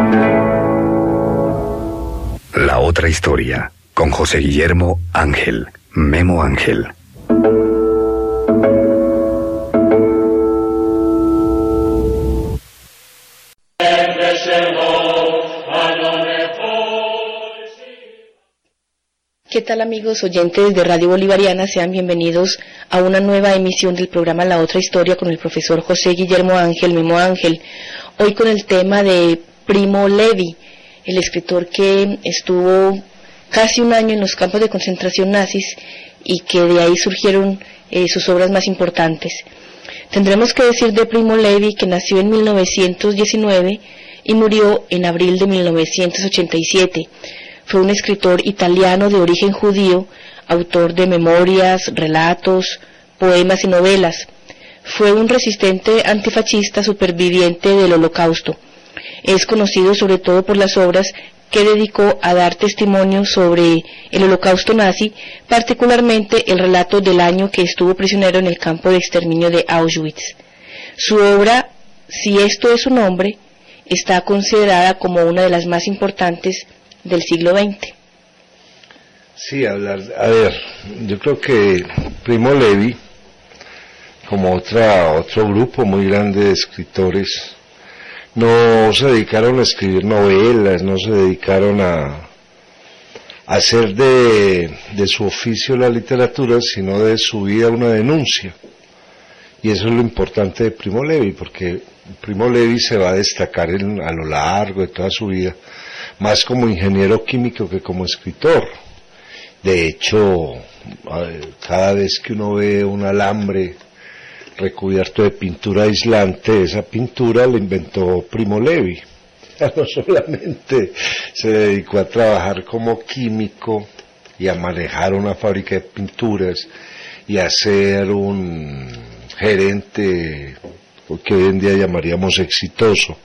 La otra historia, con José Guillermo Ángel, Memo Ángel. ¿Qué tal, amigos oyentes de Radio Bolivariana? Sean bienvenidos a una nueva emisión del programa La Otra Historia con el profesor José Guillermo Ángel, Memo Ángel. Hoy con el tema de Primo Levi, el escritor que estuvo casi un año en los campos de concentración nazis y que de ahí surgieron sus obras más importantes. Tendremos que decir de Primo Levi que nació en 1919 y murió en abril de 1987. Fue un escritor italiano de origen judío, autor de memorias, relatos, poemas y novelas. Fue un resistente antifascista superviviente del Holocausto. Es conocido sobre todo por las obras que dedicó a dar testimonio sobre el Holocausto nazi, particularmente el relato del año que estuvo prisionero en el campo de exterminio de Auschwitz. Su obra, Si esto es un hombre, está considerada como una de las más importantes del siglo XX. Sí, yo creo que Primo Levi, como otro grupo muy grande de escritores, no se dedicaron a escribir novelas, no se dedicaron a hacer de su oficio la literatura, sino de su vida una denuncia. Y eso es lo importante de Primo Levi, porque Primo Levi se va a destacar a lo largo de toda su vida, más como ingeniero químico que como escritor. De hecho, cada vez que uno ve un alambre recubierto de pintura aislante, esa pintura la inventó Primo Levi. No solamente se dedicó a trabajar como químico y a manejar una fábrica de pinturas y a ser un gerente que hoy en día llamaríamos exitoso,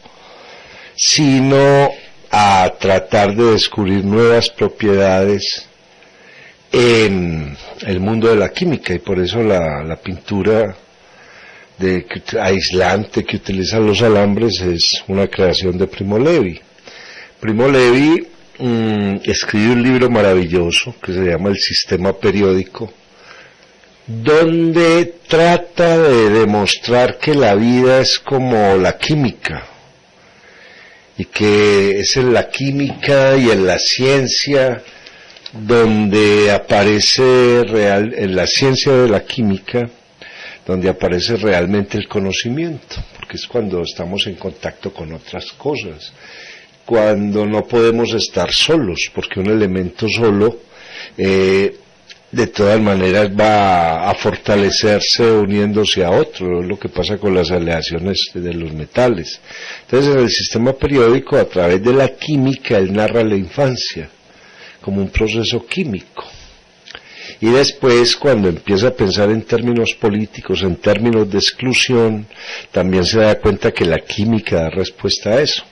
sino a tratar de descubrir nuevas propiedades en el mundo de la química, y por eso la pintura aislante que utilizan los alambres es una creación de Primo Levi. Primo Levi escribe un libro maravilloso que se llama El Sistema Periódico, donde trata de demostrar que la vida es como la química, y que es en la química y en la ciencia donde aparece en la ciencia de la química, donde aparece realmente el conocimiento, porque es cuando estamos en contacto con otras cosas, cuando no podemos estar solos, porque un elemento solo de todas maneras va a fortalecerse uniéndose a otro. Es lo que pasa con las aleaciones de los metales. Entonces, en el sistema periódico, a través de la química, él narra la infancia como un proceso químico. Y después, cuando empieza a pensar en términos políticos, en términos de exclusión, también se da cuenta que la química da respuesta a eso.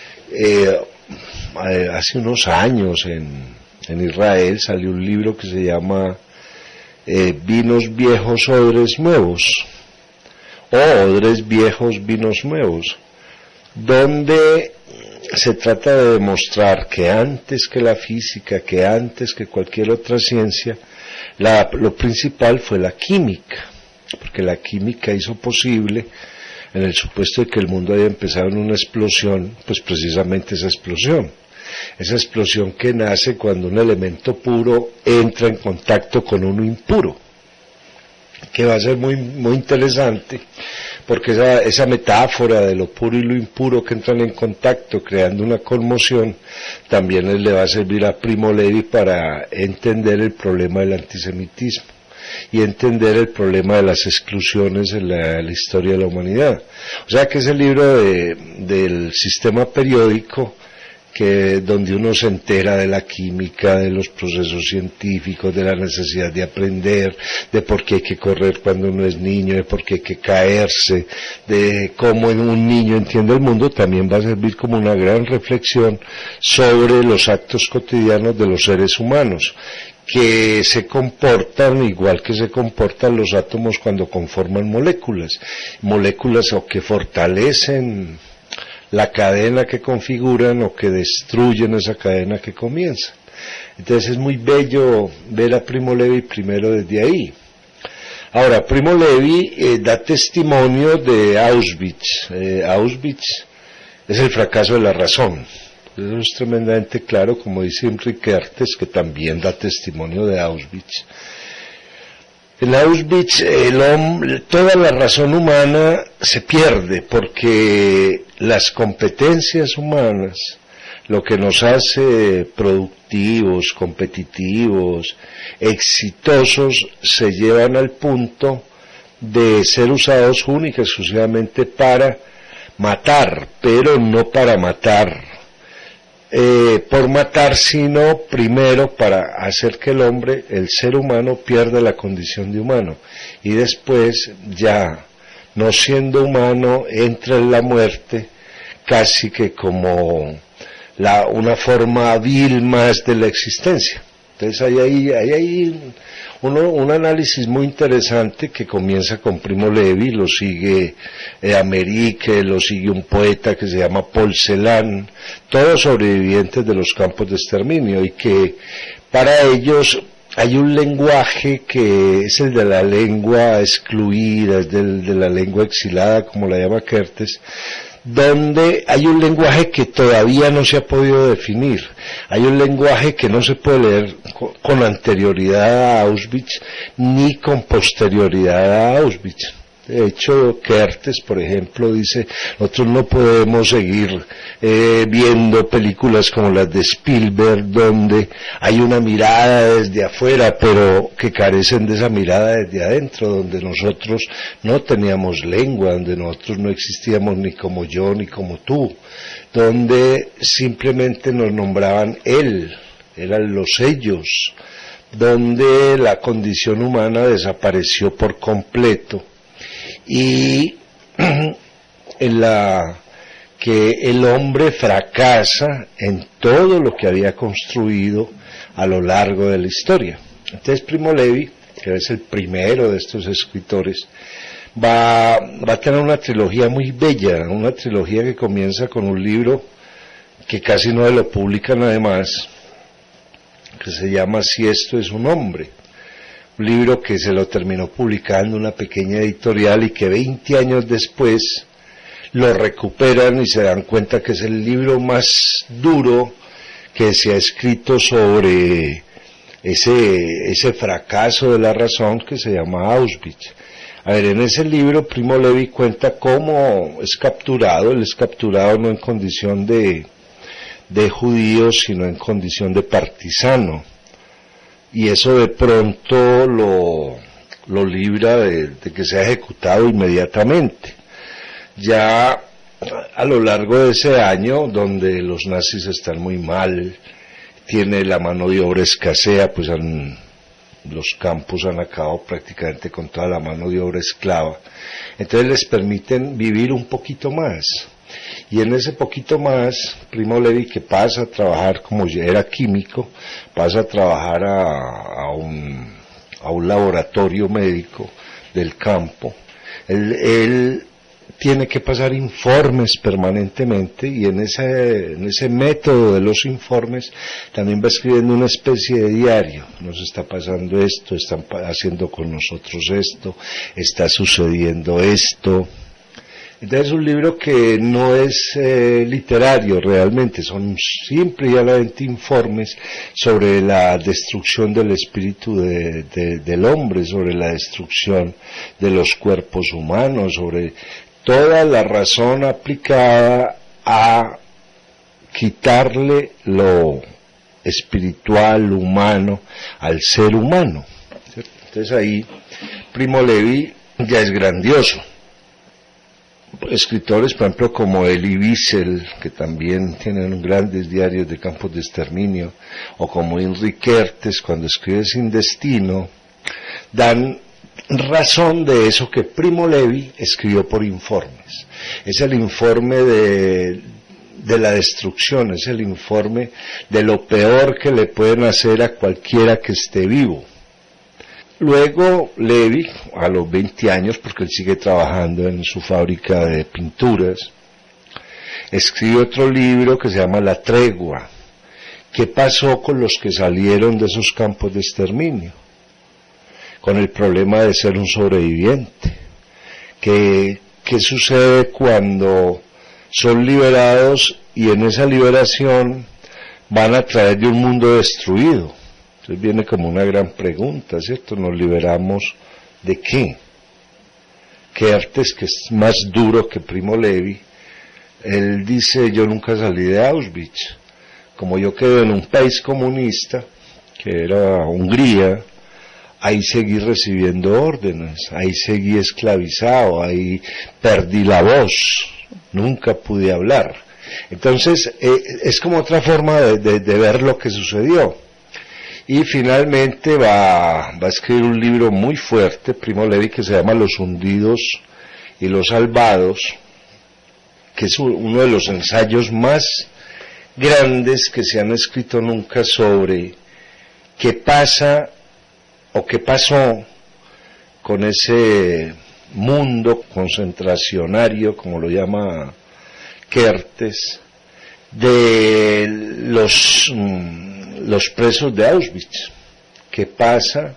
Hace unos años en Israel salió un libro que se llama Vinos viejos, odres nuevos, o Odres viejos, vinos nuevos, donde se trata de demostrar que antes que la física, que antes que cualquier otra ciencia, lo principal fue la química, porque la química hizo posible, en el supuesto de que el mundo haya empezado en una explosión, pues precisamente esa explosión que nace cuando un elemento puro entra en contacto con uno impuro, que va a ser muy, muy interesante, porque esa metáfora de lo puro y lo impuro que entran en contacto creando una conmoción, también le va a servir a Primo Levi para entender el problema del antisemitismo y entender el problema de las exclusiones en la historia de la humanidad. O sea que ese libro del sistema periódico, donde uno se entera de la química, de los procesos científicos, de la necesidad de aprender, de por qué hay que correr cuando uno es niño, de por qué hay que caerse, de cómo un niño entiende el mundo, también va a servir como una gran reflexión sobre los actos cotidianos de los seres humanos, que se comportan igual que se comportan los átomos cuando conforman moléculas o que fortalecen la cadena que configuran o que destruyen esa cadena que comienza. Entonces es muy bello ver a Primo Levi primero desde ahí. Ahora, Primo Levi da testimonio de Auschwitz. Auschwitz es el fracaso de la razón. Eso es tremendamente claro, como dice Enrique Kertész, que también da testimonio de Auschwitz. En Auschwitz, toda la razón humana se pierde, porque las competencias humanas, lo que nos hace productivos, competitivos, exitosos, se llevan al punto de ser usados única y exclusivamente para matar, pero no para matar por matar, sino primero para hacer que el hombre, el ser humano, pierda la condición de humano, y después, ya no siendo humano, entra en la muerte casi que como una forma vil más de la existencia. Entonces hay ahí un análisis muy interesante que comienza con Primo Levi, lo sigue Amerique, lo sigue un poeta que se llama Paul Celan, todos sobrevivientes de los campos de exterminio, y que para ellos hay un lenguaje que es el de la lengua excluida, es de la lengua exilada, como la llama Kertész, donde hay un lenguaje que todavía no se ha podido definir, hay un lenguaje que no se puede leer con anterioridad a Auschwitz ni con posterioridad a Auschwitz. De hecho, Kertész, por ejemplo, dice, nosotros no podemos seguir viendo películas como las de Spielberg, donde hay una mirada desde afuera, pero que carecen de esa mirada desde adentro, donde nosotros no teníamos lengua, donde nosotros no existíamos ni como yo ni como tú, donde simplemente nos nombraban él, eran los ellos, donde la condición humana desapareció por completo, y en la que el hombre fracasa en todo lo que había construido a lo largo de la historia. Entonces Primo Levi, que es el primero de estos escritores, va a tener una trilogía muy bella, una trilogía que comienza con un libro que casi no lo publican además, que se llama Si esto es un hombre. Un libro que se lo terminó publicando una pequeña editorial y que 20 años después lo recuperan y se dan cuenta que es el libro más duro que se ha escrito sobre ese fracaso de la razón que se llama Auschwitz. A ver, en ese libro Primo Levi cuenta cómo es capturado. Él es capturado no en condición de judío, sino en condición de partisano. Y eso de pronto lo libra de que sea ejecutado inmediatamente. Ya a lo largo de ese año, donde los nazis están muy mal, tiene la mano de obra escasea, pues los campos han acabado prácticamente con toda la mano de obra esclava, entonces les permiten vivir un poquito más. Y en ese poquito más, Primo Levi, que pasa a trabajar, como ya era químico, pasa a trabajar a un laboratorio médico del campo. Él tiene que pasar informes permanentemente, y en ese método de los informes también va escribiendo una especie de diario. Nos está pasando esto, están haciendo con nosotros esto, está sucediendo esto. Entonces es un libro que no es literario realmente, son simple y llanamente informes sobre la destrucción del espíritu del hombre, sobre la destrucción de los cuerpos humanos, sobre toda la razón aplicada a quitarle lo espiritual, humano, al ser humano, ¿cierto? Entonces ahí Primo Levi ya es grandioso. Escritores, por ejemplo, como Elie Wiesel, que también tienen grandes diarios de campos de exterminio, o como Enrique Kertész, cuando escribe Sin Destino, dan razón de eso que Primo Levi escribió por informes. Es el informe de la destrucción, es el informe de lo peor que le pueden hacer a cualquiera que esté vivo. Luego Levi, a los 20 años, porque él sigue trabajando en su fábrica de pinturas, escribe otro libro que se llama La Tregua. ¿Qué pasó con los que salieron de esos campos de exterminio? Con el problema de ser un sobreviviente. ¿Qué sucede cuando son liberados y en esa liberación van a través de un mundo destruido? Entonces viene como una gran pregunta, ¿cierto? ¿Nos liberamos de qué? Kertész, que es más duro que Primo Levi, él dice: yo nunca salí de Auschwitz. Como yo quedé en un país comunista, que era Hungría, ahí seguí recibiendo órdenes, ahí seguí esclavizado, ahí perdí la voz, nunca pude hablar. Entonces, es como otra forma de ver lo que sucedió. Y finalmente va a escribir un libro muy fuerte, Primo Levi, que se llama Los hundidos y los salvados, que es uno de los ensayos más grandes que se han escrito nunca sobre qué pasa o qué pasó con ese mundo concentracionario, como lo llama Kertész, de los presos de Auschwitz. ¿Qué pasa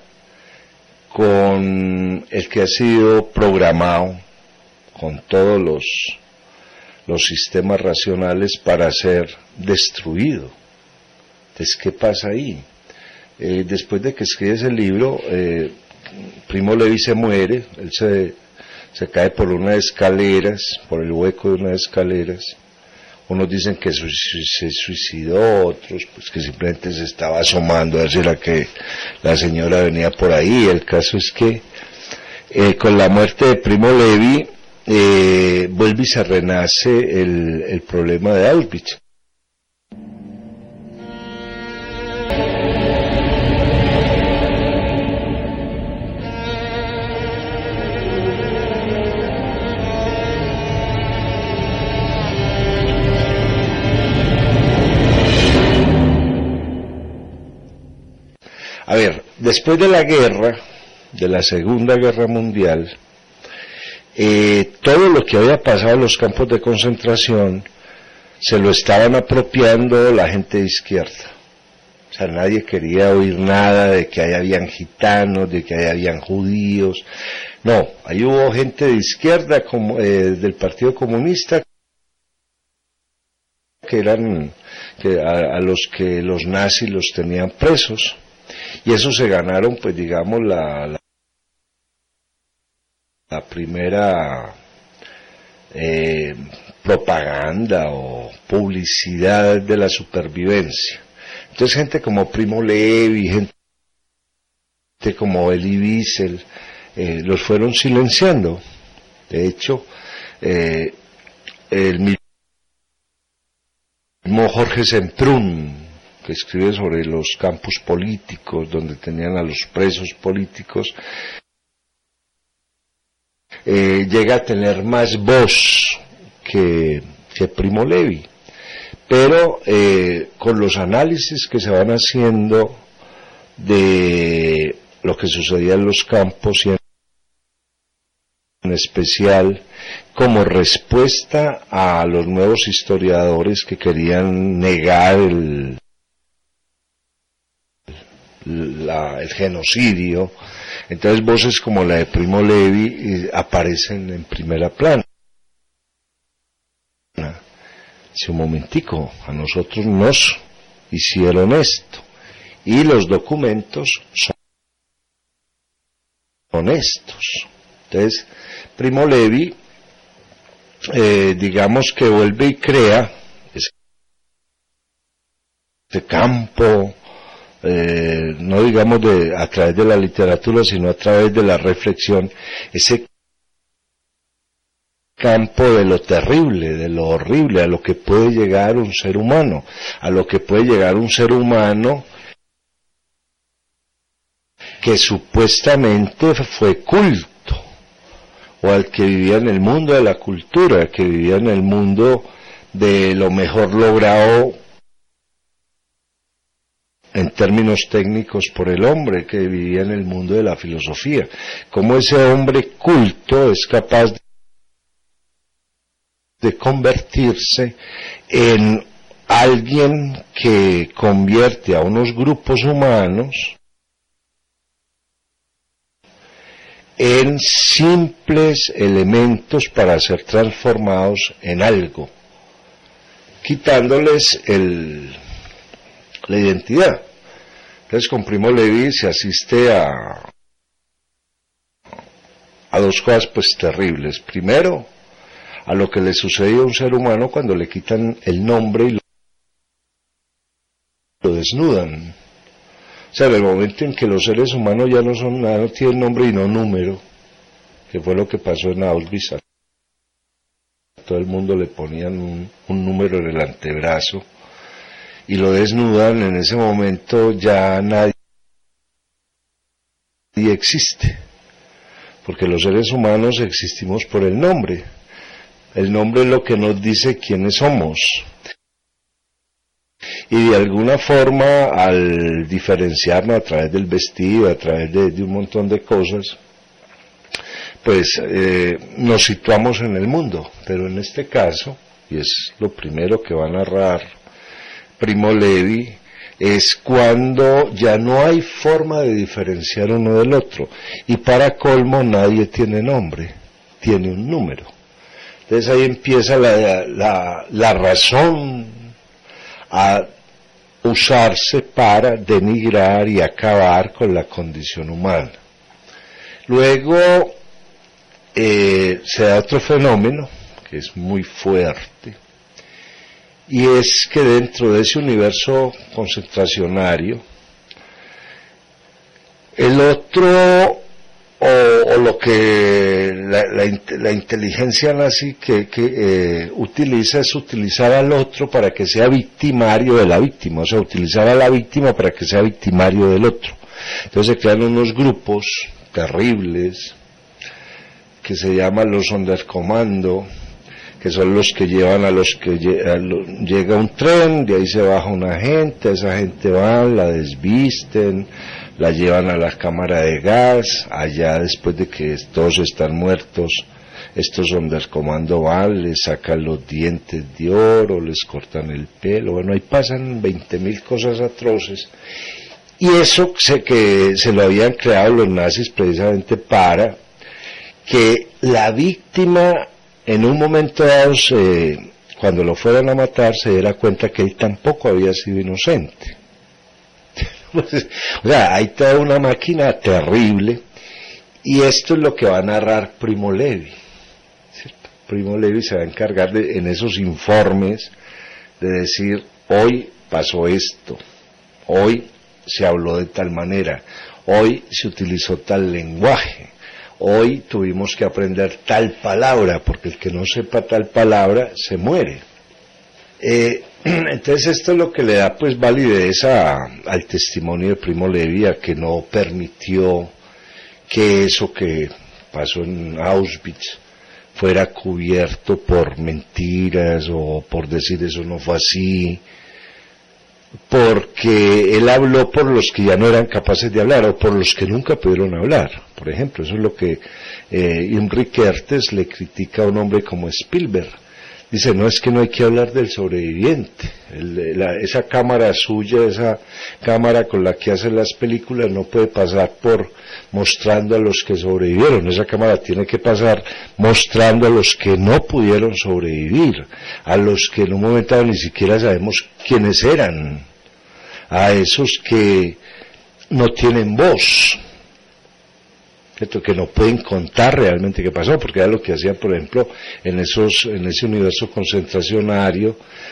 con el que ha sido programado con todos los sistemas racionales para ser destruido? Entonces, ¿qué pasa ahí? Después de que escribe ese libro, Primo Levi se muere, él se cae por unas escaleras, por el hueco de unas escaleras. Unos dicen que se suicidó, otros pues que simplemente se estaba asomando a ver si era que la señora venía por ahí. El caso es que con la muerte de Primo Levi vuelve y se renace el problema de Auschwitz. A ver, después de la guerra, de la Segunda Guerra Mundial, todo lo que había pasado en los campos de concentración se lo estaban apropiando la gente de izquierda. O sea, nadie quería oír nada de que ahí habían gitanos, de que ahí habían judíos. No, ahí hubo gente de izquierda, como del Partido Comunista, que eran a los que los nazis los tenían presos. Y eso se ganaron, pues digamos, la primera propaganda o publicidad de la supervivencia. Entonces gente como Primo Levi, gente como Elie Wiesel, los fueron silenciando. De hecho, el mismo Jorge Semprún, que escribe sobre los campos políticos, donde tenían a los presos políticos, llega a tener más voz que Primo Levi, pero con los análisis que se van haciendo de lo que sucedía en los campos y en especial como respuesta a los nuevos historiadores que querían negar el genocidio, entonces voces como la de Primo Levi aparecen en primera plana. Hace un momentico, a nosotros nos hicieron esto, y los documentos son estos. Entonces, Primo Levi, digamos que vuelve y crea este campo, no digamos a través de la literatura, sino a través de la reflexión, ese campo de lo terrible, de lo horrible, a lo que puede llegar un ser humano, a lo que puede llegar un ser humano que supuestamente fue culto, o al que vivía en el mundo de la cultura, que vivía en el mundo de lo mejor logrado en términos técnicos por el hombre, que vivía en el mundo de la filosofía. Cómo ese hombre culto es capaz de convertirse en alguien que convierte a unos grupos humanos en simples elementos para ser transformados en algo, quitándoles la identidad. Entonces con Primo Levi se asiste a dos cosas pues terribles. Primero, a lo que le sucede a un ser humano cuando le quitan el nombre y lo desnudan. O sea, en el momento en que los seres humanos ya no son nada, no tienen nombre y no número, que fue lo que pasó en Auschwitz. A todo el mundo le ponían un número en el antebrazo y lo desnudan. En ese momento ya nadie existe, porque los seres humanos existimos por el nombre. El nombre es lo que nos dice quiénes somos. Y de alguna forma, al diferenciarnos a través del vestido, a través de un montón de cosas, pues nos situamos en el mundo. Pero en este caso, y es lo primero que va a narrar Primo Levi, es cuando ya no hay forma de diferenciar uno del otro. Y para colmo, nadie tiene nombre, tiene un número. Entonces ahí empieza la razón a usarse para denigrar y acabar con la condición humana. Luego se da otro fenómeno que es muy fuerte, y es que dentro de ese universo concentracionario, el otro, o lo que la inteligencia nazi que utiliza es utilizar al otro para que sea victimario de la víctima, o sea, utilizar a la víctima para que sea victimario del otro. Entonces se crean unos grupos terribles que se llaman los Sonderkommando, que son los que llevan a los que llega un tren, de ahí se baja una gente, esa gente va, la desvisten, la llevan a la cámara de gas. Allá, después de que todos están muertos, estos Sonderkommando van, les sacan los dientes de oro, les cortan el pelo, bueno, ahí pasan 20.000 cosas atroces. Y eso que se lo habían creado los nazis precisamente para que la víctima, en un momento dado, cuando lo fueran a matar, se diera cuenta que él tampoco había sido inocente. O sea, hay toda una máquina terrible, y esto es lo que va a narrar Primo Levi, ¿cierto? Primo Levi se va a encargar en esos informes de decir: hoy pasó esto, hoy se habló de tal manera, hoy se utilizó tal lenguaje, hoy tuvimos que aprender tal palabra, porque el que no sepa tal palabra se muere. Entonces esto es lo que le da pues validez al testimonio de Primo Levi, a que no permitió que eso que pasó en Auschwitz fuera cubierto por mentiras o por decir eso no fue así, porque él habló por los que ya no eran capaces de hablar o por los que nunca pudieron hablar. Por ejemplo, eso es lo que Imre Kertész le critica a un hombre como Spielberg. Dice: no, es que no hay que hablar del sobreviviente. Esa cámara suya, esa cámara con la que hace las películas, no puede pasar por mostrando a los que sobrevivieron. Esa cámara tiene que pasar mostrando a los que no pudieron sobrevivir, a los que en un momento dado ni siquiera sabemos quiénes eran, a esos que no tienen voz, ¿cierto? Que no pueden contar realmente qué pasó, porque era lo que hacían, por ejemplo, en ese universo concentracionario,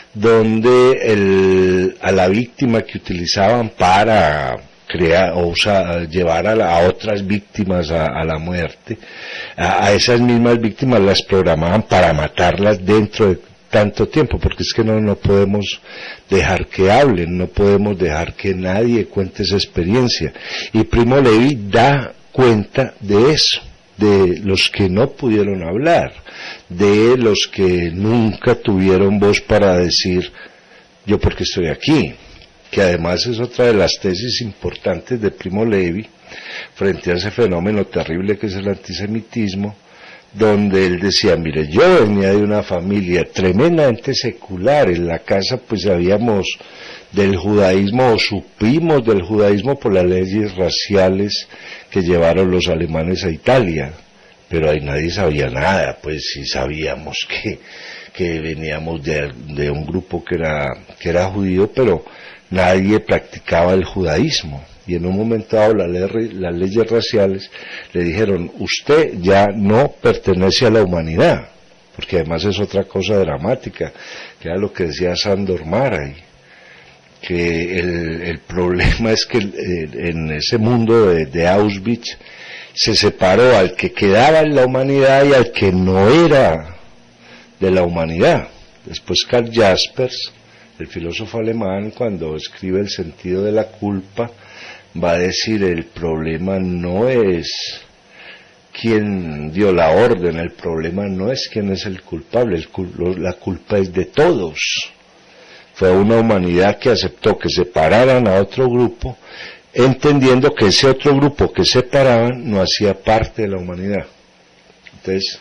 donde a la víctima que utilizaban para crear o llevar a otras víctimas a la muerte, a esas mismas víctimas las programaban para matarlas dentro de tanto tiempo, porque es que no podemos dejar que hablen, no podemos dejar que nadie cuente esa experiencia. Y Primo Levi da cuenta de eso, de los que no pudieron hablar, de los que nunca tuvieron voz para decir: yo porque estoy aquí, que además es otra de las tesis importantes de Primo Levi frente a ese fenómeno terrible que es el antisemitismo, donde él decía, mire, yo venía de una familia tremendamente secular, en la casa pues sabíamos del judaísmo, o supimos del judaísmo por las leyes raciales que llevaron los alemanes a Italia, pero ahí nadie sabía nada, pues sí sabíamos que veníamos de un grupo que era judío, pero nadie practicaba el judaísmo. Y en un momento dado las leyes raciales le dijeron, usted ya no pertenece a la humanidad, porque además es otra cosa dramática, que era lo que decía Sándor Márai, que el problema es que en ese mundo de Auschwitz se separó al que quedaba en la humanidad y al que no era de la humanidad. Después Karl Jaspers, el filósofo alemán, cuando escribe El sentido de la culpa, va a decir, el problema no es quién dio la orden, el problema no es quién es el culpable, la culpa es de todos. Fue una humanidad que aceptó que separaran a otro grupo, entendiendo que ese otro grupo que separaban no hacía parte de la humanidad. Entonces,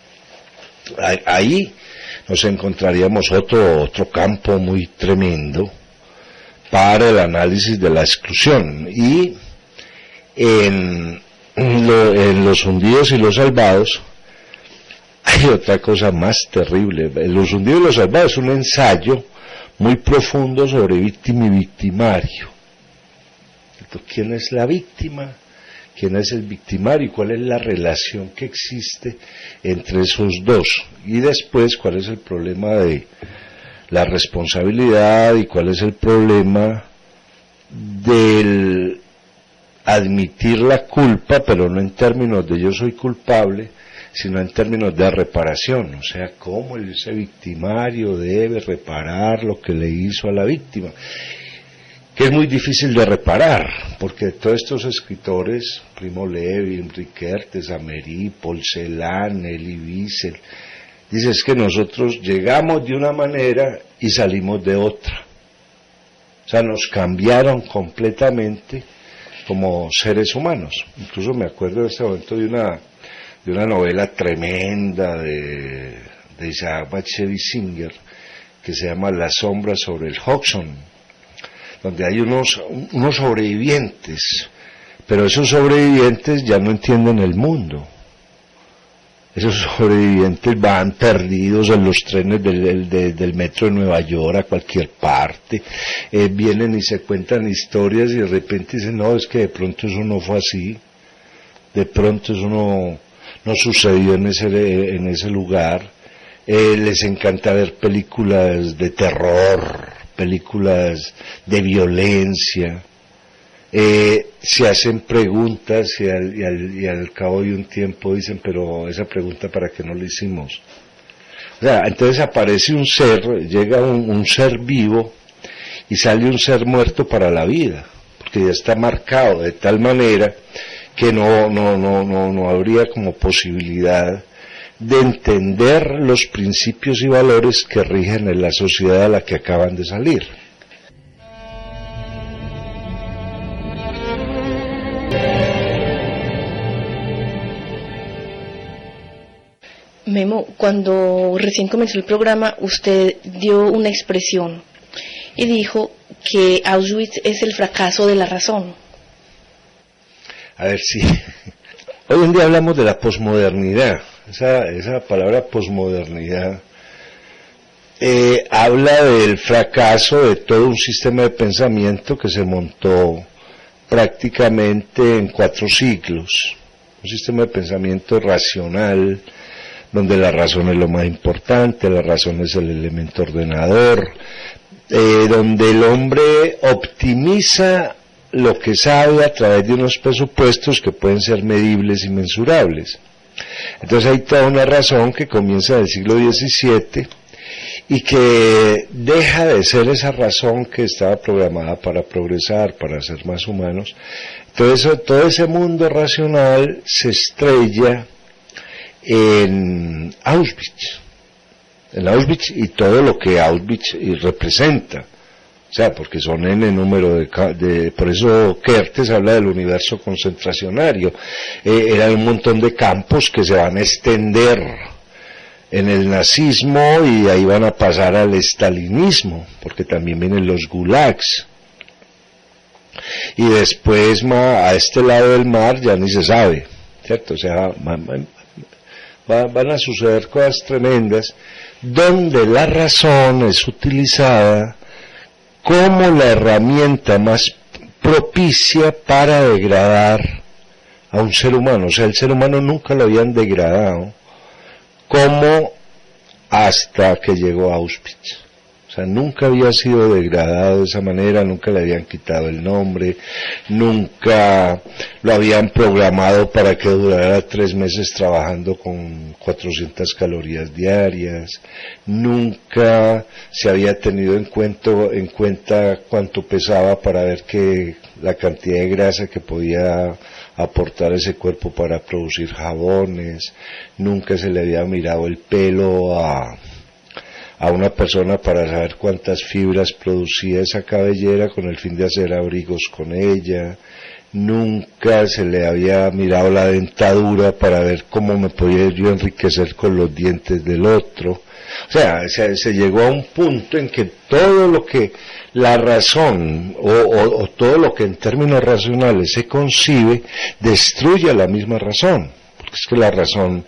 ahí nos encontraríamos otro campo muy tremendo para el análisis de la exclusión. Y en Los hundidos y los salvados hay otra cosa más terrible. Los hundidos y los salvados es un ensayo muy profundo sobre víctima y victimario. Entonces, ¿quién es la víctima? ¿Quién es el victimario? ¿Y cuál es la relación que existe entre esos dos? Y después, ¿cuál es el problema de la responsabilidad y cuál es el problema del admitir la culpa, pero no en términos de yo soy culpable, sino en términos de reparación? O sea, cómo ese victimario debe reparar lo que le hizo a la víctima, que es muy difícil de reparar, porque todos estos escritores, Primo Levi, Enrique Kertész, Ameri, Paul Celan, Elie Wiesel, dicen es que nosotros llegamos de una manera y salimos de otra. O sea, nos cambiaron completamente como seres humanos. Incluso me acuerdo en este momento de una novela tremenda de Isaac Bashevis Singer, que se llama La sombra sobre el Hudson, donde hay unos sobrevivientes, pero esos sobrevivientes ya no entienden el mundo. Esos sobrevivientes van perdidos en los trenes del metro de Nueva York a cualquier parte, vienen y se cuentan historias y de repente dicen, no, es que de pronto eso no fue así, de pronto eso no sucedió en ese lugar. Les encanta ver películas de terror, películas de violencia, se hacen preguntas y al cabo de un tiempo dicen, pero esa pregunta ¿para qué no la hicimos? O sea, entonces aparece un ser, llega un ser vivo y sale un ser muerto para la vida, porque ya está marcado de tal manera que no habría como posibilidad de entender los principios y valores que rigen en la sociedad a la que acaban de salir. Memo, cuando recién comenzó el programa, usted dio una expresión y dijo que Auschwitz es el fracaso de la razón. A ver, sí. Hoy en día hablamos de la posmodernidad. Esa palabra posmodernidad habla del fracaso de todo un sistema de pensamiento que se montó prácticamente en 4 siglos. Un sistema de pensamiento racional, donde la razón es lo más importante, la razón es el elemento ordenador, donde el hombre optimiza lo que sabe a través de unos presupuestos que pueden ser medibles y mensurables. Entonces hay toda una razón que comienza en el siglo XVII y que deja de ser esa razón que estaba programada para progresar, para ser más humanos. Entonces todo ese mundo racional se estrella en Auschwitz y todo lo que Auschwitz representa. O sea, porque son n número por eso Kertész habla del universo concentracionario. Eran un montón de campos que se van a extender en el nazismo y ahí van a pasar al estalinismo, porque también vienen los gulags. Y después a este lado del mar ya ni se sabe, ¿cierto? O sea, van a suceder cosas tremendas donde la razón es utilizada como la herramienta más propicia para degradar a un ser humano. O sea, el ser humano nunca lo habían degradado como hasta que llegó a Auschwitz. O sea, nunca había sido degradado de esa manera, nunca le habían quitado el nombre, nunca lo habían programado para que durara 3 meses trabajando con 400 calorías diarias, nunca se había tenido en cuenta cuánto pesaba para ver que la cantidad de grasa que podía aportar ese cuerpo para producir jabones, nunca se le había mirado el pelo a una persona para saber cuántas fibras producía esa cabellera con el fin de hacer abrigos con ella, nunca se le había mirado la dentadura para ver cómo me podía yo enriquecer con los dientes del otro. O sea, se llegó a un punto en que todo lo que la razón o todo lo que en términos racionales se concibe destruye a la misma razón, porque es que la razón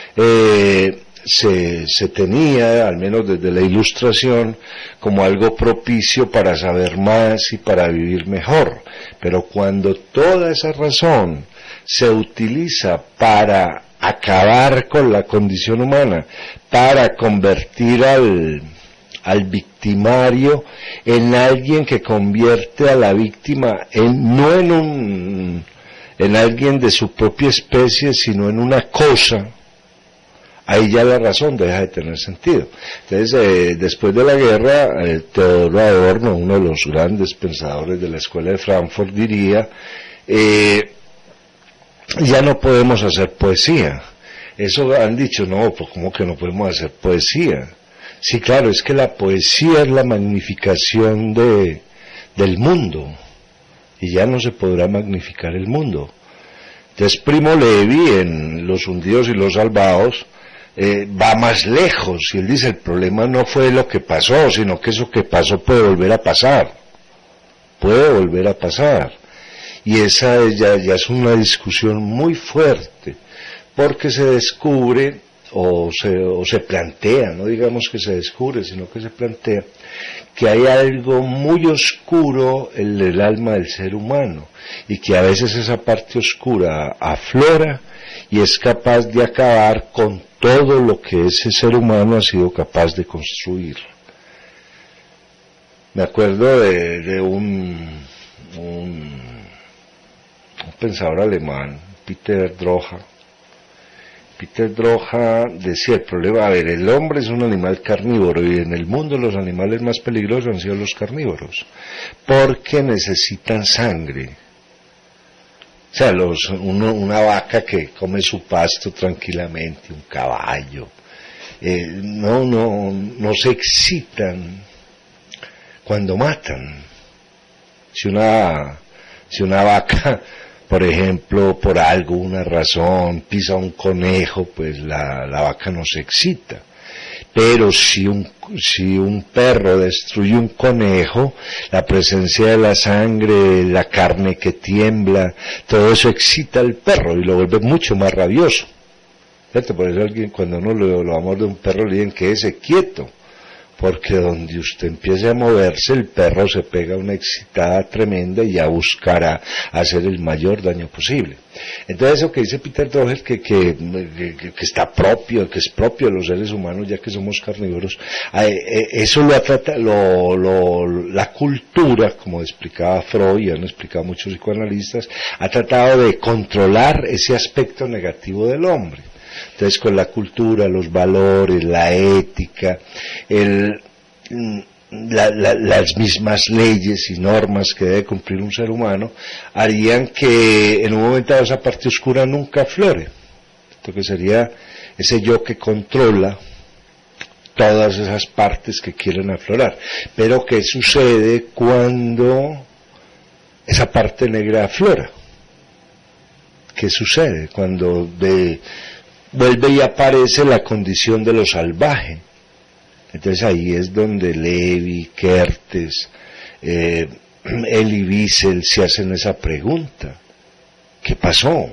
se tenía, al menos desde la Ilustración, como algo propicio para saber más y para vivir mejor. Pero cuando toda esa razón se utiliza para acabar con la condición humana, para convertir al victimario en alguien que convierte a la víctima no en alguien de su propia especie, sino en una cosa, ahí ya la razón deja de tener sentido. Entonces, después de la guerra, Teodoro Adorno, uno de los grandes pensadores de la Escuela de Frankfurt, diría, ya no podemos hacer poesía. Eso han dicho, no, pues ¿cómo que no podemos hacer poesía? Sí, claro, es que la poesía es la magnificación del mundo, y ya no se podrá magnificar el mundo. Entonces Primo Levi, en Los hundidos y los salvados, va más lejos, y él dice, el problema no fue lo que pasó, sino que eso que pasó puede volver a pasar, y esa ya es una discusión muy fuerte, porque se descubre, o se plantea, no digamos que se descubre, sino que se plantea, que hay algo muy oscuro en el alma del ser humano, y que a veces esa parte oscura aflora, y es capaz de acabar con todo lo que ese ser humano ha sido capaz de construir. Me acuerdo de un pensador alemán, Peter Droha. Peter Droha decía, el problema, el hombre es un animal carnívoro, y en el mundo los animales más peligrosos han sido los carnívoros, porque necesitan sangre. O sea, una vaca que come su pasto tranquilamente, un caballo, no se excitan cuando matan. Si una vaca, por ejemplo, por una razón, pisa un conejo, pues la vaca no se excita. Pero si un perro destruye un conejo, la presencia de la sangre, la carne que tiembla, todo eso excita al perro y lo vuelve mucho más rabioso. ¿Cierto? Por eso alguien, cuando uno lo amor de un perro, le dicen quédese quieto, porque donde usted empiece a moverse, el perro se pega una excitada tremenda y ya buscará hacer el mayor daño posible. Entonces eso que dice Peter Droha, que está propio, que es propio de los seres humanos, ya que somos carnívoros, eso la cultura, como explicaba Freud y han explicado muchos psicoanalistas, ha tratado de controlar ese aspecto negativo del hombre. Entonces con la cultura, los valores, la ética, las mismas leyes y normas que debe cumplir un ser humano, harían que en un momento dado esa parte oscura nunca aflore. Esto que sería ese yo que controla todas esas partes que quieren aflorar. Pero ¿qué sucede cuando esa parte negra aflora? ¿Qué sucede cuando vuelve y aparece la condición de lo salvaje? Entonces ahí es donde Levi, Kertész, Elie Wiesel se hacen esa pregunta. ¿Qué pasó?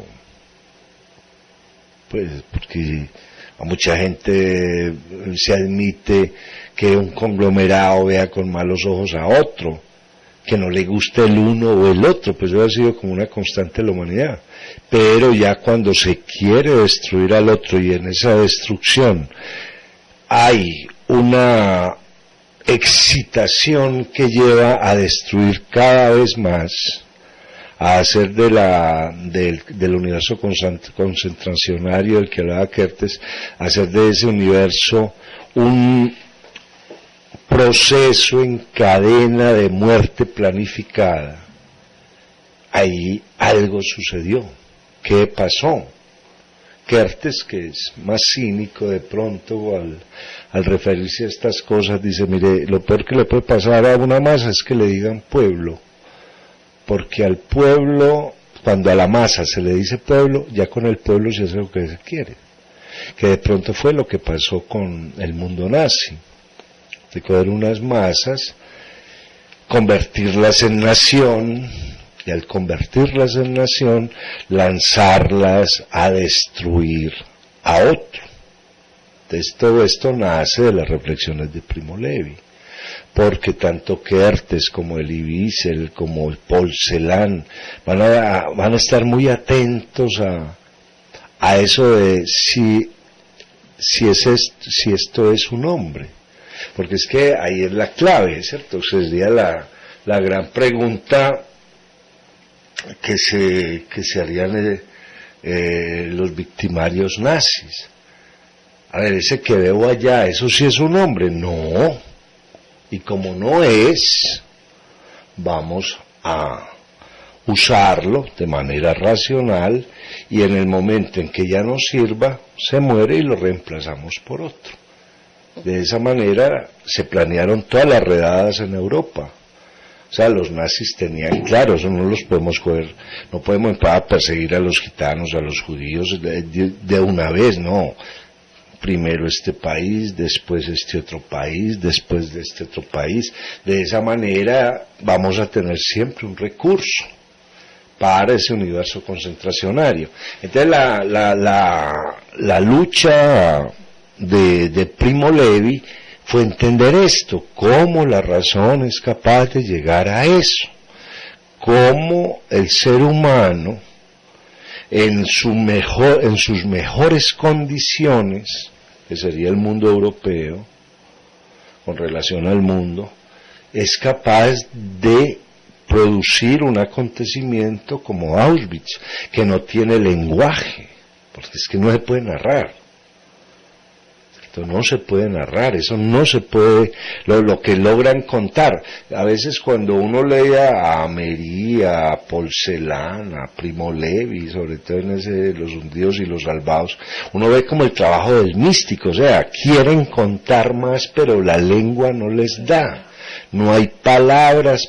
Pues porque a mucha gente se admite que un conglomerado vea con malos ojos a otro, que no le guste el uno o el otro, pues eso ha sido como una constante de la humanidad. Pero ya cuando se quiere destruir al otro y en esa destrucción hay una excitación que lleva a destruir cada vez más, a hacer del universo concentracionario del que hablaba Kertész, a hacer de ese universo un proceso en cadena de muerte planificada. Ahí algo sucedió. ¿Qué pasó? Kertész, que es más cínico de pronto al referirse a estas cosas, dice, mire, lo peor que le puede pasar a una masa es que le digan pueblo, porque al pueblo, cuando a la masa se le dice pueblo, ya con el pueblo se hace lo que se quiere, que de pronto fue lo que pasó con el mundo nazi, de coger unas masas, convertirlas en nación, y al convertirlas en nación, lanzarlas a destruir a otro. Entonces todo esto nace de las reflexiones de Primo Levi, porque tanto Kertész como Elie Wiesel, como el Paul Celan, van a estar muy atentos a eso de si esto es un hombre, porque es que ahí es la clave, ¿cierto? Sería la gran pregunta que se harían los victimarios nazis. A ver, ese que veo allá, ¿eso sí es un hombre? No. Y como no es, vamos a usarlo de manera racional y en el momento en que ya no sirva, se muere y lo reemplazamos por otro. De esa manera se planearon todas las redadas en Europa. O sea, los nazis tenían claro, eso no los podemos coger, no podemos empezar a perseguir a los gitanos, a los judíos de una vez, no. Primero este país, después este otro país, después de este otro país. De esa manera vamos a tener siempre un recurso para ese universo concentracionario. Entonces la lucha de Primo Levi fue entender esto, cómo la razón es capaz de llegar a eso, cómo el ser humano en sus mejores condiciones, que sería el mundo europeo, con relación al mundo, es capaz de producir un acontecimiento como Auschwitz, que no tiene lenguaje, porque es que no se puede narrar. Esto no se puede narrar, eso no se puede, lo que logran contar. A veces cuando uno lee a Améry, a Paul Celan, a Primo Levi, sobre todo en Los hundidos y los salvados, uno ve como el trabajo del místico, o sea, quieren contar más, pero la lengua no les da. No hay palabras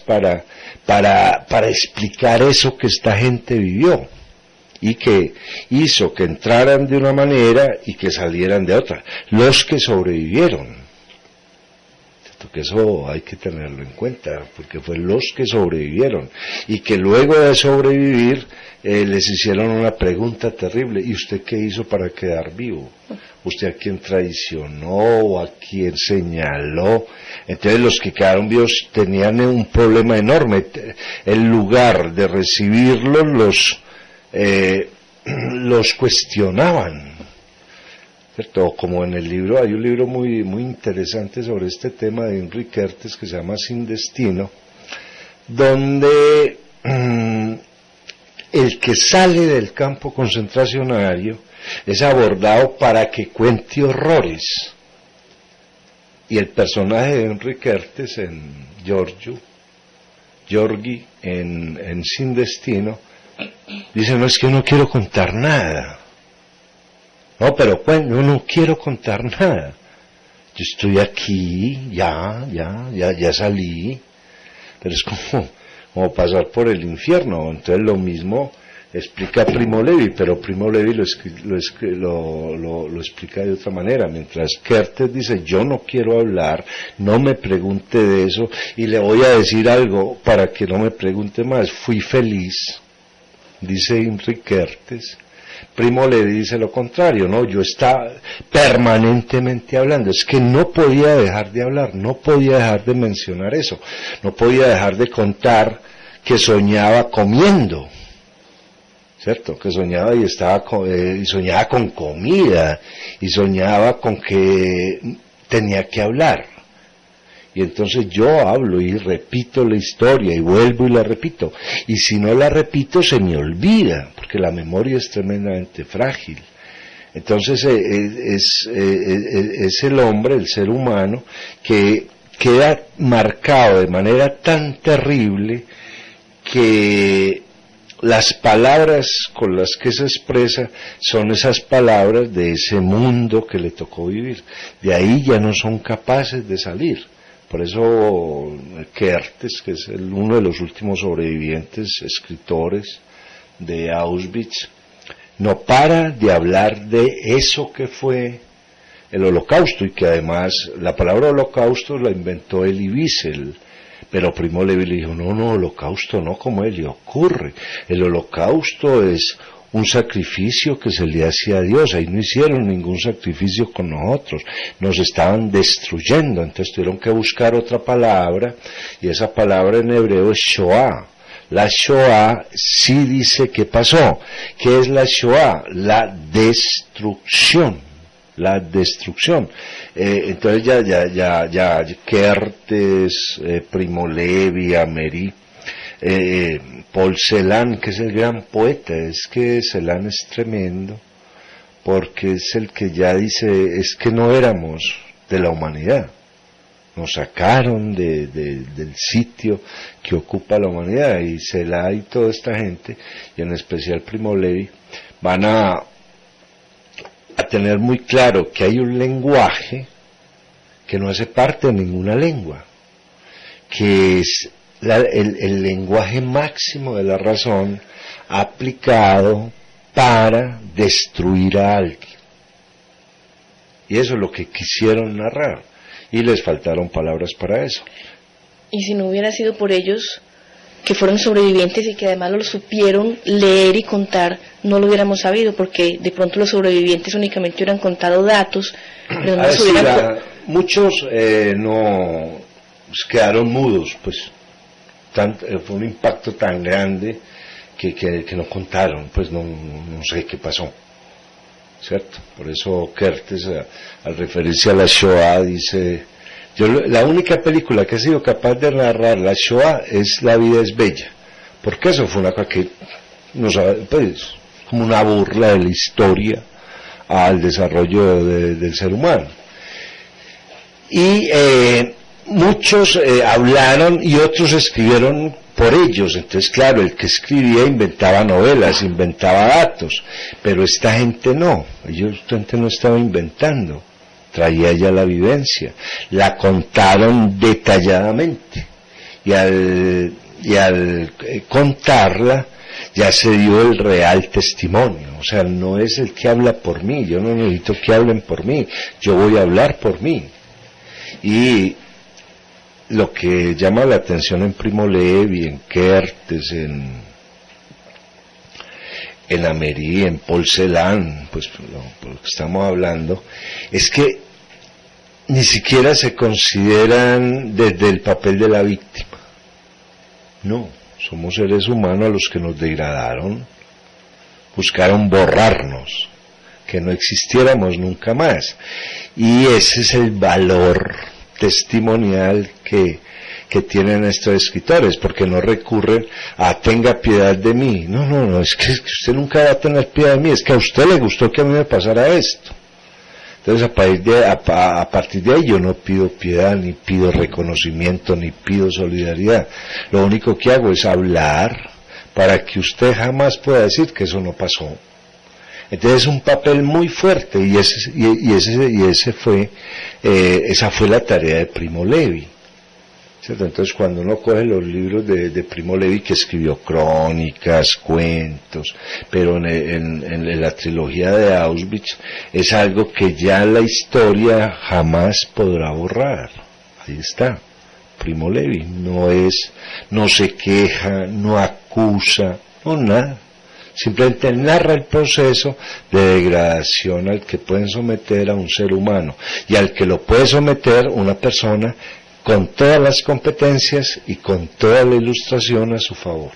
para explicar eso que esta gente vivió y que hizo que entraran de una manera y que salieran de otra. Los que sobrevivieron, que eso hay que tenerlo en cuenta, porque fue los que sobrevivieron y que luego de sobrevivir les hicieron una pregunta terrible: ¿y usted qué hizo para quedar vivo? ¿Usted a quién traicionó o a quién señaló? Entonces los que quedaron vivos tenían un problema enorme. En lugar de recibirlos, los cuestionaban, ¿cierto? Como en el libro, hay un libro muy interesante sobre este tema de Henri Kertész que se llama Sin Destino, donde el que sale del campo concentracionario es abordado para que cuente horrores, y el personaje de Henri Kertész en Giorgi en Sin Destino dice: no, es que no quiero contar nada. No, pero yo no quiero contar nada. yo estoy aquí, ya salí, pero es como pasar por el infierno. Entonces lo mismo explica Primo Levi, pero Primo Levi lo explica de otra manera, mientras Kertész dice, yo no quiero hablar, no me pregunte de eso, y le voy a decir algo para que no me pregunte más, fui feliz, dice Imre Kertész. Primo Levi dice lo contrario, no, yo estaba permanentemente hablando, es que no podía dejar de hablar, no podía dejar de mencionar eso, no podía dejar de contar que soñaba comiendo, ¿cierto? Que soñaba y soñaba con comida, y soñaba con que tenía que hablar. Y entonces yo hablo y repito la historia y vuelvo y la repito. Y si no la repito se me olvida, porque la memoria es tremendamente frágil. Entonces es el hombre, el ser humano, que queda marcado de manera tan terrible que las palabras con las que se expresa son esas palabras de ese mundo que le tocó vivir. De ahí ya no son capaces de salir. Por eso Kertész, que es uno de los últimos sobrevivientes escritores de Auschwitz, no para de hablar de eso que fue el Holocausto, y que además la palabra Holocausto la inventó Elie Wiesel, pero Primo Levi le dijo, no, Holocausto no, como él le ocurre, el Holocausto es un sacrificio que se le hacía a Dios, ahí no hicieron ningún sacrificio con nosotros, nos estaban destruyendo, entonces tuvieron que buscar otra palabra, y esa palabra en hebreo es Shoah. La Shoah sí dice qué pasó. ¿Qué es la Shoah? La destrucción. Entonces ya Kertész, Primo Levi, Améry, Paul Celan, que es el gran poeta, es que Celan es tremendo, porque es el que ya dice, es que no éramos de la humanidad, nos sacaron del sitio que ocupa la humanidad, y Celan y toda esta gente, y en especial Primo Levi, van a tener muy claro que hay un lenguaje que no hace parte de ninguna lengua, que es el lenguaje máximo de la razón aplicado para destruir a alguien. Y eso es lo que quisieron narrar, y les faltaron palabras para eso. Y si no hubiera sido por ellos, que fueron sobrevivientes y que además lo supieron leer y contar, no lo hubiéramos sabido, porque de pronto los sobrevivientes únicamente hubieran contado datos, pero no muchos no quedaron mudos, pues fue un impacto tan grande que no contaron, pues no sé qué pasó, ¿cierto? Por eso Kertész, al referirse a la Shoah, dice, la única película que ha sido capaz de narrar la Shoah es La vida es bella, porque eso fue una cosa que no sabe, pues, como una burla de la historia al desarrollo del ser humano. Y muchos hablaron y otros escribieron por ellos, entonces claro, el que escribía inventaba novelas, inventaba datos, pero esta gente no, esta gente no estaba inventando, traía ya la vivencia, la contaron detalladamente, y al contarla ya se dio el real testimonio, o sea, no es el que habla por mí, yo no necesito que hablen por mí, yo voy a hablar por mí. Y lo que llama la atención en Primo Levi, en Kertész, en Améry, en Paul Celan, pues por lo que estamos hablando, es que ni siquiera se consideran desde el papel de la víctima. No, somos seres humanos a los que nos degradaron, buscaron borrarnos, que no existiéramos nunca más. Y ese es el valor testimonial que tienen estos escritores, porque no recurren a tenga piedad de mí. No, es que usted nunca va a tener piedad de mí, es que a usted le gustó que a mí me pasara esto. Entonces a partir de ahí yo no pido piedad, ni pido reconocimiento, ni pido solidaridad. Lo único que hago es hablar para que usted jamás pueda decir que eso no pasó. Entonces es un papel muy fuerte, y esa fue la tarea de Primo Levi, ¿cierto? Entonces cuando uno coge los libros de Primo Levi, que escribió crónicas, cuentos, pero en la trilogía de Auschwitz, es algo que ya la historia jamás podrá borrar. Ahí está. Primo Levi no se queja, no acusa, no nada. Simplemente narra el proceso de degradación al que pueden someter a un ser humano y al que lo puede someter una persona con todas las competencias y con toda la ilustración a su favor.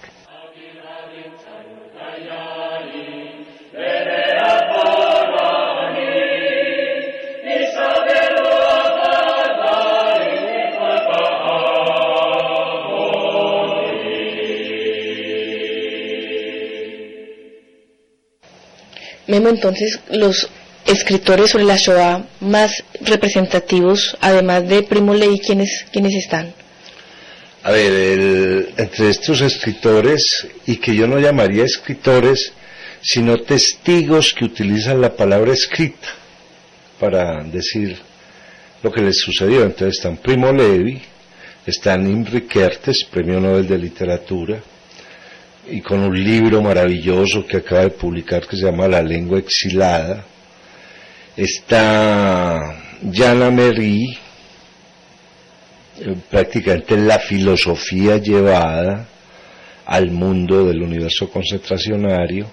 Memo, entonces, los escritores sobre la Shoah más representativos, además de Primo Levi, ¿quiénes están? A ver, entre estos escritores, y que yo no llamaría escritores, sino testigos que utilizan la palabra escrita para decir lo que les sucedió. Entonces están Primo Levi, están Imre Kertész, Premio Nobel de Literatura, y con un libro maravilloso que acaba de publicar que se llama La lengua exilada. Está Jan Amery, prácticamente la filosofía llevada al mundo del universo concentracionario.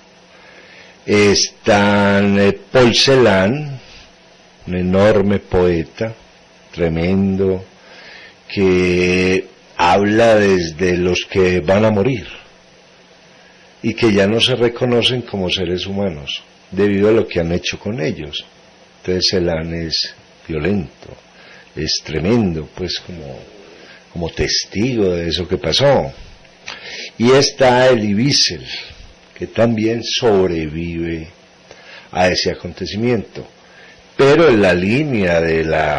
Están Paul Celan, un enorme poeta, tremendo, que habla desde los que van a morir y que ya no se reconocen como seres humanos debido a lo que han hecho con ellos. Entonces Celan es violento, es tremendo, pues como testigo de eso que pasó. Y está Elie Wiesel, que también sobrevive a ese acontecimiento, pero en la línea de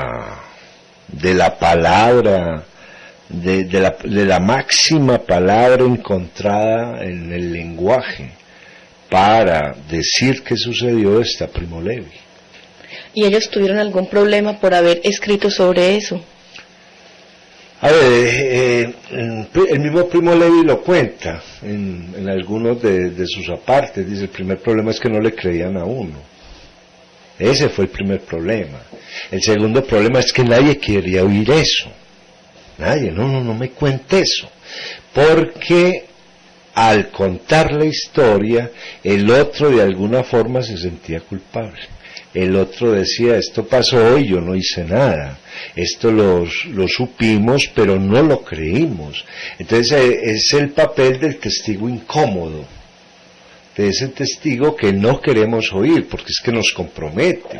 la palabra, de la máxima palabra encontrada en el lenguaje para decir qué sucedió, está Primo Levi. ¿Y ellos tuvieron algún problema por haber escrito sobre eso? A ver, el mismo Primo Levi lo cuenta en algunos de sus apartes. Dice, el primer problema es que no le creían a uno. Ese fue el primer problema. El segundo problema es que nadie quería oír eso. Nadie, no me cuente eso. Porque al contar la historia, el otro de alguna forma se sentía culpable. El otro decía, esto pasó y yo no hice nada. Esto lo supimos, pero no lo creímos. Entonces es el papel del testigo incómodo, de ese testigo que no queremos oír, porque es que nos compromete.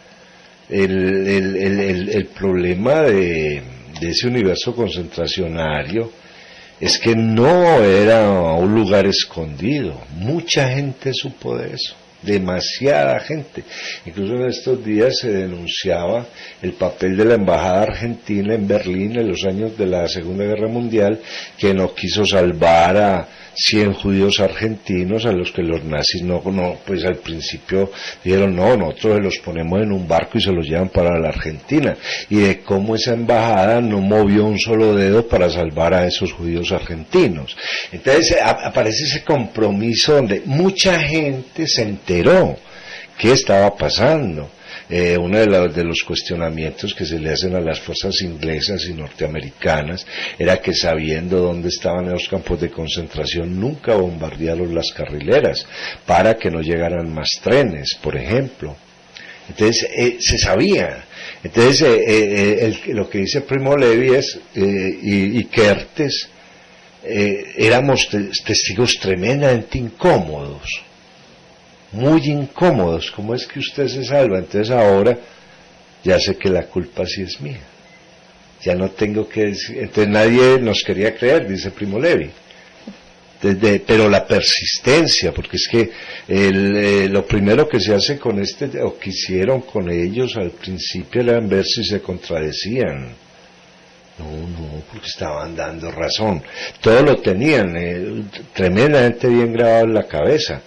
El problema de ese universo concentracionario es que no era un lugar escondido. Mucha gente supo de eso. Demasiada gente. Incluso en estos días se denunciaba el papel de la embajada argentina en Berlín en los años de la Segunda Guerra Mundial, que no quiso salvar a 100 judíos argentinos a los que los nazis pues al principio dijeron, nosotros se los ponemos en un barco y se los llevan para la Argentina, y de cómo esa embajada no movió un solo dedo para salvar a esos judíos argentinos. Entonces aparece ese compromiso donde mucha gente se enteró qué estaba pasando. Uno de los cuestionamientos que se le hacen a las fuerzas inglesas y norteamericanas era que, sabiendo dónde estaban los campos de concentración, nunca bombardearon las carrileras para que no llegaran más trenes, por ejemplo. Entonces se sabía. Entonces lo que dice Primo Levi es, y Kertész, éramos testigos tremendamente incómodos, muy incómodos. ¿Cómo es que usted se salva? Entonces ahora ya sé que la culpa sí es mía, ya no tengo que decir. Entonces nadie nos quería creer, dice Primo Levi. Pero la persistencia, porque es que lo primero que se hace con o que hicieron con ellos al principio, era ver si se contradecían. No, porque estaban dando razón. Todo lo tenían tremendamente bien grabado en la cabeza.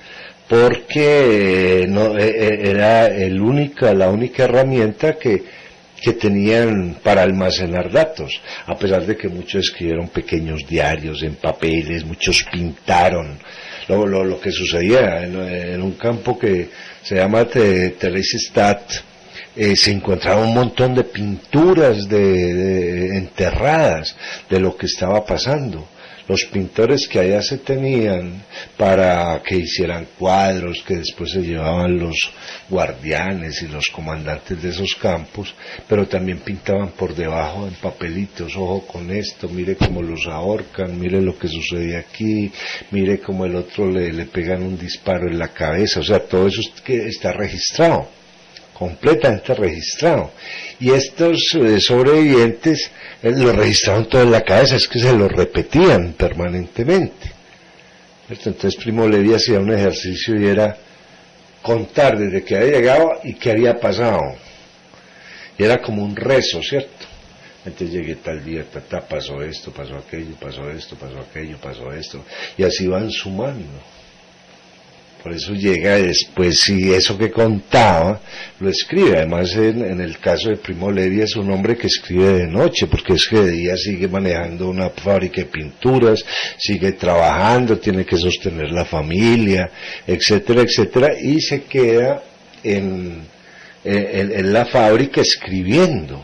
porque era la única herramienta que tenían para almacenar datos, a pesar de que muchos escribieron pequeños diarios en papeles, muchos pintaron. Lo que sucedía en un campo que se llama Theresienstadt, se encontraron un montón de pinturas enterradas de lo que estaba pasando. Los pintores que allá se tenían para que hicieran cuadros que después se llevaban los guardianes y los comandantes de esos campos, pero también pintaban por debajo en papelitos: ojo con esto, mire cómo los ahorcan, mire lo que sucede aquí, mire cómo el otro le pegan un disparo en la cabeza. O sea, todo eso está registrado, completamente registrado, y estos sobrevivientes lo registraron todo en la cabeza, es que se lo repetían permanentemente. Entonces Primo Levi hacía un ejercicio y era contar desde que había llegado y qué había pasado, y era como un rezo, ¿cierto? Entonces llegué tal día, pasó esto, pasó aquello, pasó esto, pasó aquello, pasó esto, y así van sumando. Por eso llega después, y eso que contaba lo escribe. Además, en el caso de Primo Levi, es un hombre que escribe de noche, porque es que de día sigue manejando una fábrica de pinturas, sigue trabajando, tiene que sostener la familia, etcétera, etcétera, y se queda en la fábrica escribiendo,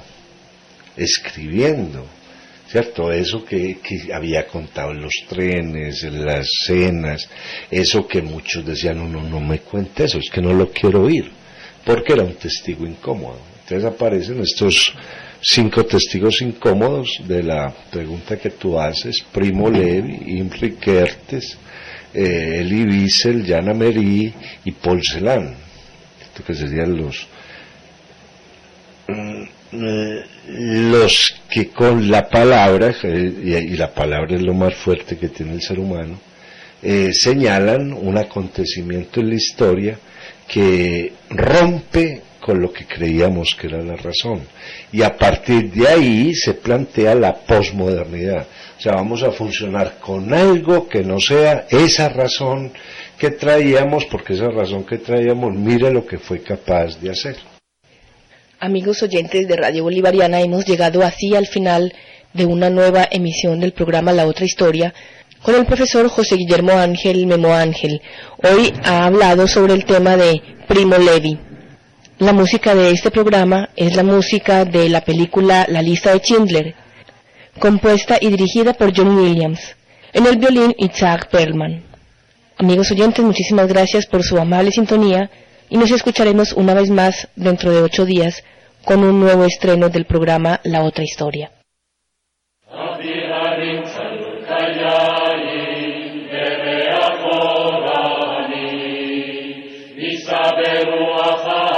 ¿cierto? Eso que había contado en los trenes, en las cenas, eso que muchos decían: no me cuente eso, es que no lo quiero oír, porque era un testigo incómodo. Entonces aparecen estos 5 testigos incómodos de la pregunta que tú haces: Primo Levi, Imre Kertész, Elie Wiesel, Jan Amery y Paul Celan. Esto que serían los que con la palabra, y la palabra es lo más fuerte que tiene el ser humano, señalan un acontecimiento en la historia que rompe con lo que creíamos que era la razón, y a partir de ahí se plantea la posmodernidad. O sea, vamos a funcionar con algo que no sea esa razón que traíamos, porque esa razón que traíamos, mire lo que fue capaz de hacer. Amigos oyentes de Radio Bolivariana, hemos llegado así al final de una nueva emisión del programa La Otra Historia con el profesor José Guillermo Ángel Memo Ángel. Hoy ha hablado sobre el tema de Primo Levi. La música de este programa es la música de la película La Lista de Schindler, compuesta y dirigida por John Williams. En el violín, Itzhak Perlman. Amigos oyentes, muchísimas gracias por su amable sintonía, y nos escucharemos una vez más dentro de 8 días con un nuevo estreno del programa La Otra Historia. Saberu